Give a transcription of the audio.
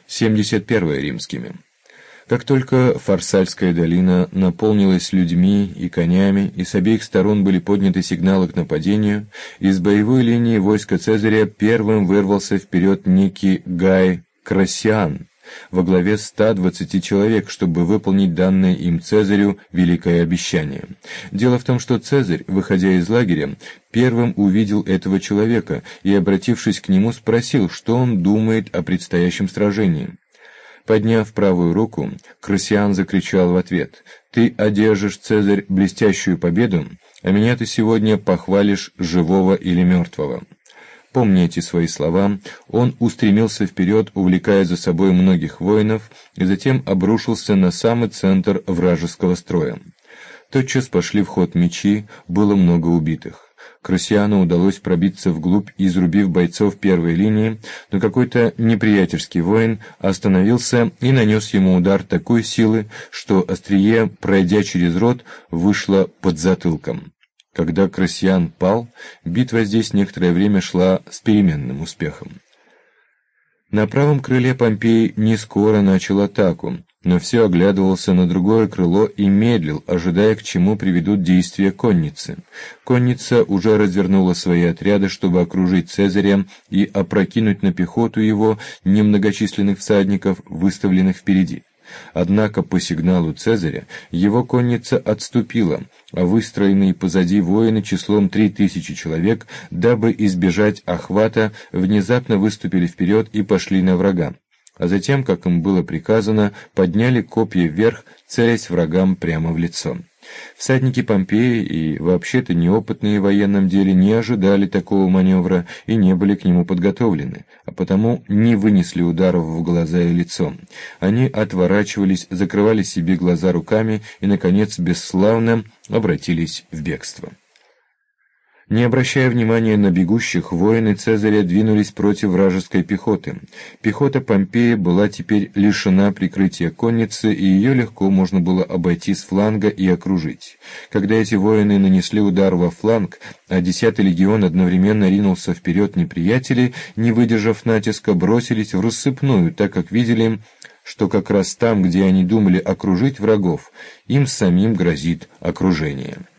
71 римскими. Как только Фарсальская долина наполнилась людьми и конями, и с обеих сторон были подняты сигналы к нападению, из боевой линии войска Цезаря первым вырвался вперед некий Гай Крассиан во главе 120 человек, чтобы выполнить данное им Цезарю великое обещание. Дело в том, что Цезарь, выходя из лагеря, первым увидел этого человека и, обратившись к нему, спросил, что он думает о предстоящем сражении. Подняв правую руку, Крассиан закричал в ответ: «Ты одержишь, Цезарь, блестящую победу, а меня ты сегодня похвалишь, живого или мертвого». Помня эти свои слова, он устремился вперед, увлекая за собой многих воинов, и затем обрушился на самый центр вражеского строя. Тотчас пошли в ход мечи, было много убитых. Крассиану удалось пробиться вглубь, изрубив бойцов первой линии, но какой-то неприятельский воин остановился и нанес ему удар такой силы, что острие, пройдя через рот, вышло под затылком. Когда Крассиан пал, битва здесь некоторое время шла с переменным успехом. На правом крыле Помпей не скоро начал атаку, но все оглядывался на другое крыло и медлил, ожидая, к чему приведут действия конницы. Конница уже развернула свои отряды, чтобы окружить Цезаря и опрокинуть на пехоту его немногочисленных всадников, выставленных впереди. Однако по сигналу Цезаря его конница отступила, а выстроенные позади воины числом 3000 человек, дабы избежать охвата, внезапно выступили вперед и пошли на врага, а затем, как им было приказано, подняли копья вверх, целясь врагам прямо в лицо. Всадники Помпея и вообще-то неопытные в военном деле не ожидали такого маневра и не были к нему подготовлены, а потому не вынесли ударов в глаза и лицо. Они отворачивались, закрывали себе глаза руками и, наконец, бесславно обратились в бегство. Не обращая внимания на бегущих, воины Цезаря двинулись против вражеской пехоты. Пехота Помпея была теперь лишена прикрытия конницы, и ее легко можно было обойти с фланга и окружить. Когда эти воины нанесли удар во фланг, а 10-й легион одновременно ринулся вперед, неприятели, не выдержав натиска, бросились в рассыпную, так как видели, что как раз там, где они думали окружить врагов, им самим грозит окружение.